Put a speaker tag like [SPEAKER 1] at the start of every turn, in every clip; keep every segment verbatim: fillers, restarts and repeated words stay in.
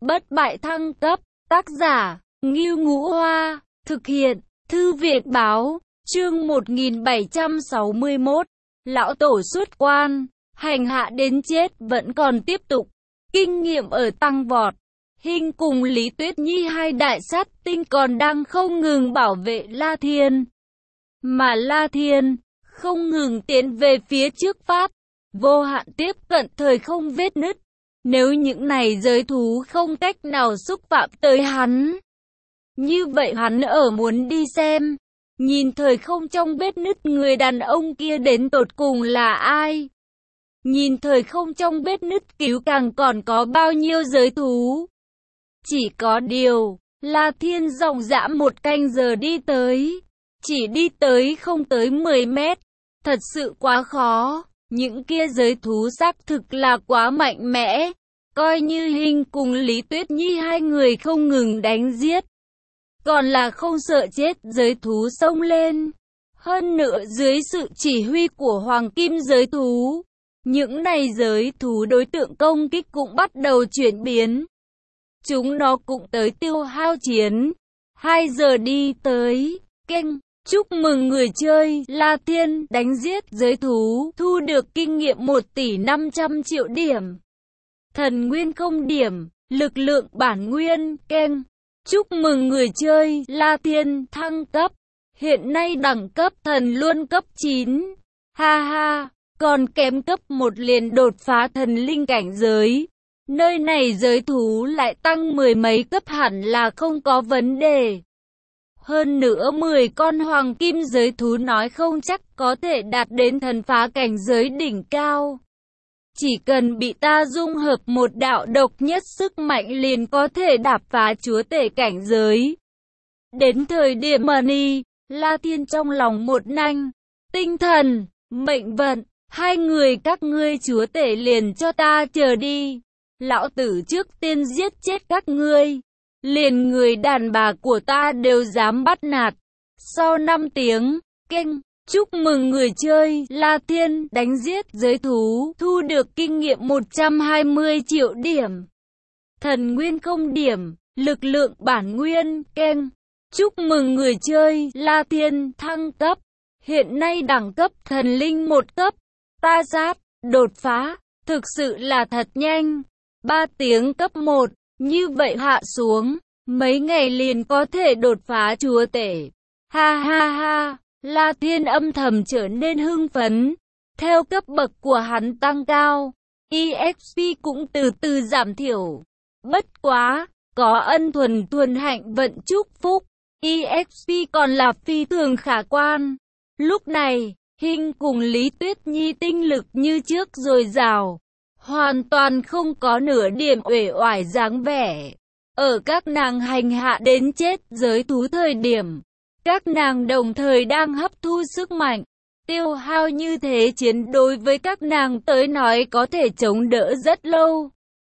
[SPEAKER 1] bất bại thăng cấp, tác giả, Ngưu Ngũ Hoa, thực hiện, Thư viện báo, chương một nghìn bảy trăm sáu mươi mốt, lão tổ xuất quan, hành hạ đến chết vẫn còn tiếp tục, kinh nghiệm ở tăng vọt. Hinh cùng Lý Tuyết Nhi hai đại sát tinh còn đang không ngừng bảo vệ La Thiên, mà La Thiên không ngừng tiến về phía trước pháp, vô hạn tiếp cận thời không vết nứt. Nếu những này giới thú không cách nào xúc phạm tới hắn, như vậy hắn ở muốn đi xem, nhìn thời không trong vết nứt người đàn ông kia đến tột cùng là ai. Nhìn thời không trong vết nứt cứu càng còn có bao nhiêu giới thú. Chỉ có điều, La Thiên dòng dã một canh giờ đi tới, chỉ đi tới không tới mười mét, thật sự quá khó. Những kia giới thú xác thực là quá mạnh mẽ, coi như Hinh cùng Lý Tuyết Nhi hai người không ngừng đánh giết, còn là không sợ chết giới thú xông lên. Hơn nữa dưới sự chỉ huy của Hoàng Kim giới thú, những này giới thú đối tượng công kích cũng bắt đầu chuyển biến. Chúng nó cũng tới tiêu hao chiến. Hai giờ đi tới, kênh. Chúc mừng người chơi, La Thiên đánh giết giới thú, thu được kinh nghiệm một tỷ năm trăm triệu điểm. Thần nguyên không điểm, lực lượng bản nguyên, kênh. Chúc mừng người chơi, La Thiên thăng cấp. Hiện nay đẳng cấp thần luôn cấp chín. Ha ha, còn kém cấp một liền đột phá thần linh cảnh giới. Nơi này giới thú lại tăng mười mấy cấp hẳn là không có vấn đề. Hơn nữa mười con hoàng kim giới thú nói không chắc có thể đạt đến thần phá cảnh giới đỉnh cao. Chỉ cần bị ta dung hợp một đạo độc nhất sức mạnh liền có thể đạp phá chúa tể cảnh giới. Đến thời điểm Mani, La Thiên trong lòng một nanh, tinh thần, mệnh vận, hai người các ngươi chúa tể liền cho ta chờ đi. Lão tử trước tiên giết chết các ngươi. Liền người đàn bà của ta đều dám bắt nạt. Sau năm tiếng, kênh. Chúc mừng người chơi, La Thiên đánh giết giới thú, thu được kinh nghiệm một trăm hai mươi triệu điểm. Thần nguyên không điểm, lực lượng bản nguyên, kênh. Chúc mừng người chơi, La Thiên thăng cấp. Hiện nay đẳng cấp thần linh một cấp. Ta sát, đột phá, thực sự là thật nhanh. ba tiếng cấp một. Như vậy hạ xuống, mấy ngày liền có thể đột phá chúa tể. Ha ha ha, La Thiên âm thầm trở nên hưng phấn. Theo cấp bậc của hắn tăng cao, e ích pê cũng từ từ giảm thiểu. Bất quá, có ân thuần thuần hạnh vận chúc phúc, e ích pê còn là phi thường khả quan. Lúc này, Hinh cùng Lý Tuyết Nhi tinh lực như trước dồi dào, hoàn toàn không có nửa điểm uể oải dáng vẻ. Ở các nàng hành hạ đến chết giới thú thời điểm, các nàng đồng thời đang hấp thu sức mạnh. Tiêu hao như thế chiến đối với các nàng tới nói có thể chống đỡ rất lâu.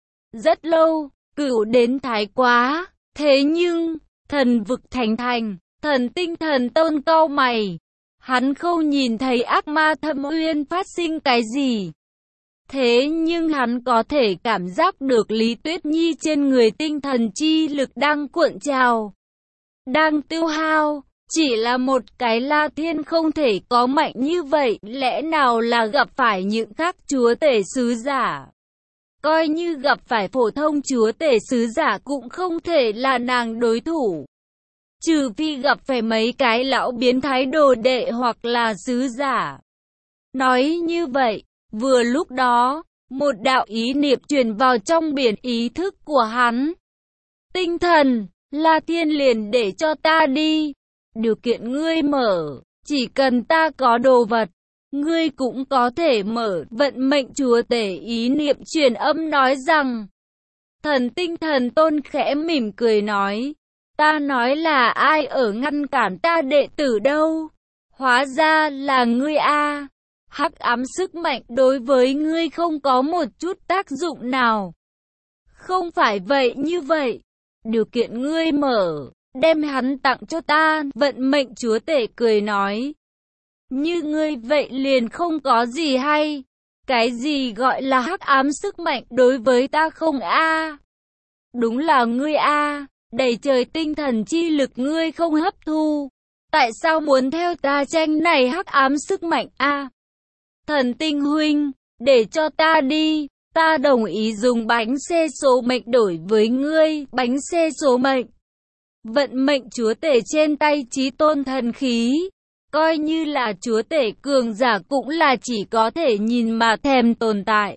[SPEAKER 1] Rất lâu, cửu đến thái quá. Thế nhưng, thần vực thành thành, thần tinh thần tôn cau mày. Hắn không nhìn thấy ác ma thâm uyên phát sinh cái gì. Thế nhưng hắn có thể cảm giác được Lý Tuyết Nhi trên người tinh thần chi lực đang cuộn trào, đang tiêu hao. Chỉ là một cái La Thiên không thể có mạnh như vậy, lẽ nào là gặp phải những các chúa tể sứ giả? Coi như gặp phải phổ thông chúa tể sứ giả cũng không thể là nàng đối thủ. Trừ phi gặp phải mấy cái lão biến thái đồ đệ hoặc là sứ giả. Nói như vậy, vừa lúc đó, một đạo ý niệm truyền vào trong biển ý thức của hắn. Tinh thần, La Thiên liền để cho ta đi. Điều kiện ngươi mở, chỉ cần ta có đồ vật, ngươi cũng có thể mở. Vận mệnh chúa tể ý niệm truyền âm nói rằng. Thần tinh thần tôn khẽ mỉm cười nói. Ta nói là ai ở ngăn cản ta đệ tử đâu? Hóa ra là ngươi a. Hắc ám sức mạnh đối với ngươi không có một chút tác dụng nào. Không phải vậy như vậy. Điều kiện ngươi mở, đem hắn tặng cho ta. Vận mệnh chúa tể cười nói. Như ngươi vậy liền không có gì hay. Cái gì gọi là hắc ám sức mạnh đối với ta không a? đúng là ngươi a, đầy trời tinh thần chi lực ngươi không hấp thu. Tại sao muốn theo ta tranh này hắc ám sức mạnh a? Thần tinh huynh, để cho ta đi, ta đồng ý dùng bánh xe số mệnh đổi với ngươi, bánh xe số mệnh. Vận mệnh chúa tể trên tay chí tôn thần khí, coi như là chúa tể cường giả cũng là chỉ có thể nhìn mà thèm tồn tại.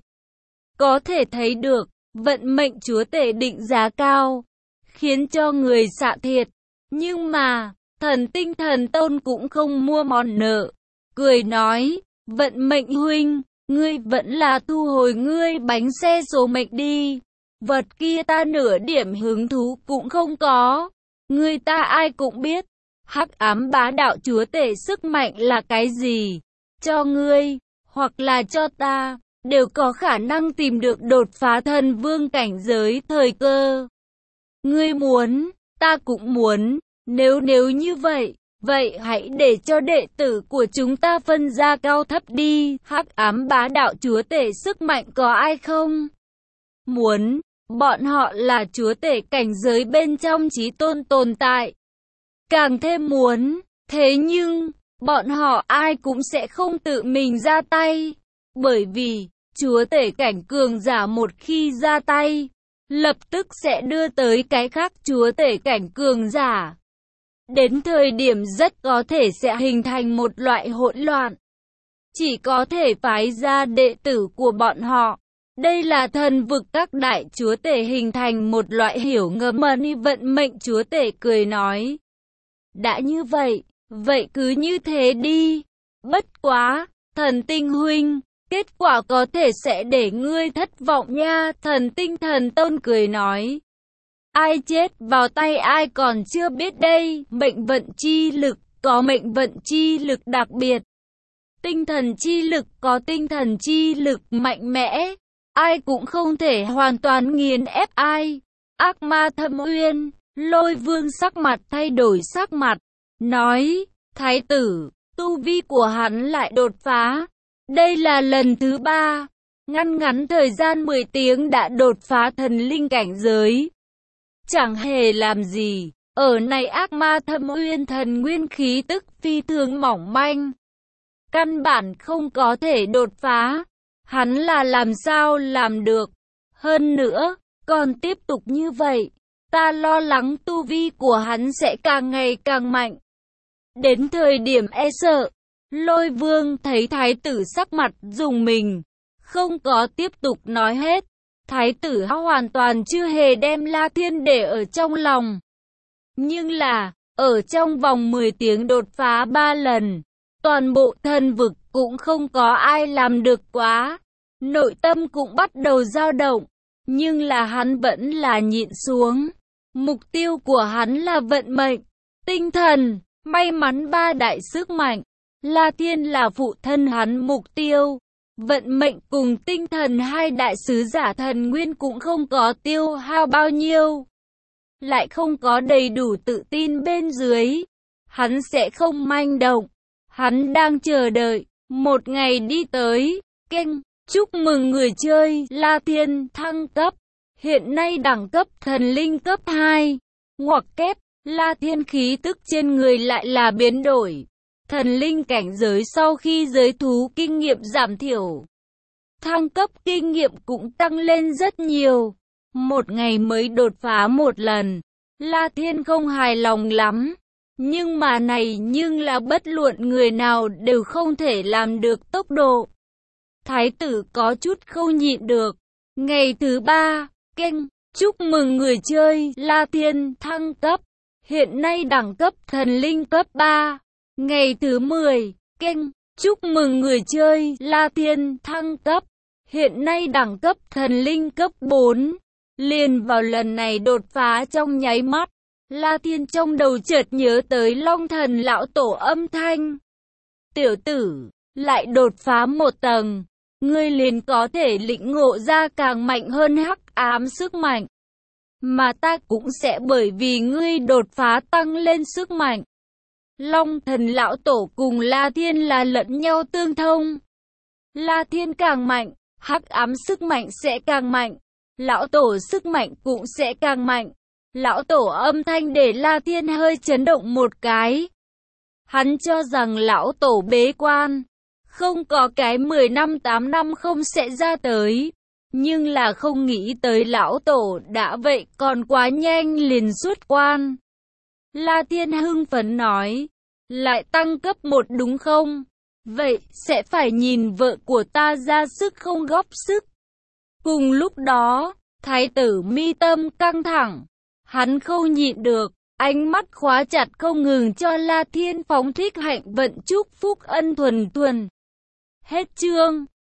[SPEAKER 1] Có thể thấy được, vận mệnh chúa tể định giá cao, khiến cho người xạ thiệt. Nhưng mà, thần tinh thần tôn cũng không mua món nợ, cười nói, vận mệnh huynh, ngươi vẫn là thu hồi ngươi bánh xe số mệnh đi, vật kia ta nửa điểm hứng thú cũng không có, ngươi ta ai cũng biết, hắc ám bá đạo chúa tể sức mạnh là cái gì, cho ngươi, hoặc là cho ta, đều có khả năng tìm được đột phá thần vương cảnh giới thời cơ. Ngươi muốn, ta cũng muốn, nếu nếu như vậy, vậy hãy để cho đệ tử của chúng ta phân ra cao thấp đi, hắc ám bá đạo chúa tể sức mạnh có ai không? Muốn, bọn họ là chúa tể cảnh giới bên trong chí tôn tồn tại. Càng thêm muốn, thế nhưng, bọn họ ai cũng sẽ không tự mình ra tay, bởi vì, chúa tể cảnh cường giả một khi ra tay, lập tức sẽ đưa tới cái khác chúa tể cảnh cường giả. Đến thời điểm rất có thể sẽ hình thành một loại hỗn loạn. Chỉ có thể phái ra đệ tử của bọn họ. Đây là thần vực các đại chúa tể hình thành một loại hiểu ngầm mani vận mệnh chúa tể cười nói. Đã như vậy, vậy cứ như thế đi. Bất quá, thần tinh huynh, kết quả có thể sẽ để ngươi thất vọng nha. Thần tinh thần tôn cười nói. Ai chết vào tay ai còn chưa biết đây, mệnh vận chi lực, có mệnh vận chi lực đặc biệt. Tinh thần chi lực có tinh thần chi lực mạnh mẽ, ai cũng không thể hoàn toàn nghiền ép ai. Ác ma Thâm Uyên, Lôi Vương sắc mặt thay đổi sắc mặt, nói, thái tử, tu vi của hắn lại đột phá. Đây là lần thứ ba, ngăn ngắn thời gian mười tiếng đã đột phá thần linh cảnh giới. Chẳng hề làm gì, ở này ác ma Thâm Uyên thần nguyên khí tức phi thường mỏng manh. Căn bản không có thể đột phá, hắn là làm sao làm được. Hơn nữa, còn tiếp tục như vậy, ta lo lắng tu vi của hắn sẽ càng ngày càng mạnh. Đến thời điểm e sợ, Lôi Vương thấy thái tử sắc mặt rùng mình, không có tiếp tục nói hết. Thái tử hoàn toàn chưa hề đem La Thiên để ở trong lòng. Nhưng là, ở trong vòng mười tiếng đột phá ba lần, toàn bộ thần vực cũng không có ai làm được quá. Nội tâm cũng bắt đầu dao động, nhưng là hắn vẫn là nhịn xuống. Mục tiêu của hắn là vận mệnh, tinh thần, may mắn ba đại sức mạnh. La Thiên là phụ thân hắn mục tiêu. Vận mệnh cùng tinh thần hai đại sứ giả thần nguyên cũng không có tiêu hao bao nhiêu. Lại không có đầy đủ tự tin bên dưới. Hắn sẽ không manh động. Hắn đang chờ đợi. Một ngày đi tới. Kênh. Chúc mừng người chơi. La Thiên thăng cấp. Hiện nay đẳng cấp thần linh cấp hai. Ngoặc kép. La Thiên khí tức trên người lại là biến đổi. Thần linh cảnh giới sau khi giới thú kinh nghiệm giảm thiểu. Thăng cấp kinh nghiệm cũng tăng lên rất nhiều. Một ngày mới đột phá một lần. La Thiên không hài lòng lắm. Nhưng mà này nhưng là bất luận người nào đều không thể làm được tốc độ. Thái tử có chút không nhịn được. Ngày thứ ba, kênh, chúc mừng người chơi La Thiên thăng cấp. Hiện nay đẳng cấp thần linh cấp ba. Ngày thứ mười, kênh, chúc mừng người chơi La Thiên thăng cấp. Hiện nay đẳng cấp thần linh cấp bốn. Liền vào lần này đột phá trong nháy mắt, La Thiên trong đầu chợt nhớ tới Long Thần lão tổ âm thanh. Tiểu tử, lại đột phá một tầng, ngươi liền có thể lĩnh ngộ ra càng mạnh hơn hắc ám sức mạnh. Mà ta cũng sẽ bởi vì ngươi đột phá tăng lên sức mạnh. Long Thần lão tổ cùng La Thiên là lẫn nhau tương thông. La Thiên càng mạnh, hắc ám sức mạnh sẽ càng mạnh. lão tổ sức mạnh cũng sẽ càng mạnh. Lão tổ âm thanh để La Thiên hơi chấn động một cái. Hắn cho rằng lão tổ bế quan, không có cái mười năm tám năm không sẽ ra tới. Nhưng là không nghĩ tới lão tổ đã vậy còn quá nhanh liền xuất quan. La Thiên hưng phấn nói, lại tăng cấp một đúng không? Vậy sẽ phải nhìn vợ của ta ra sức không góp sức. Cùng lúc đó, thái tử mi tâm căng thẳng. Hắn không nhịn được, ánh mắt khóa chặt không ngừng cho La Thiên phóng thích hạnh vận chúc phúc ân thuần thuần. Hết chương.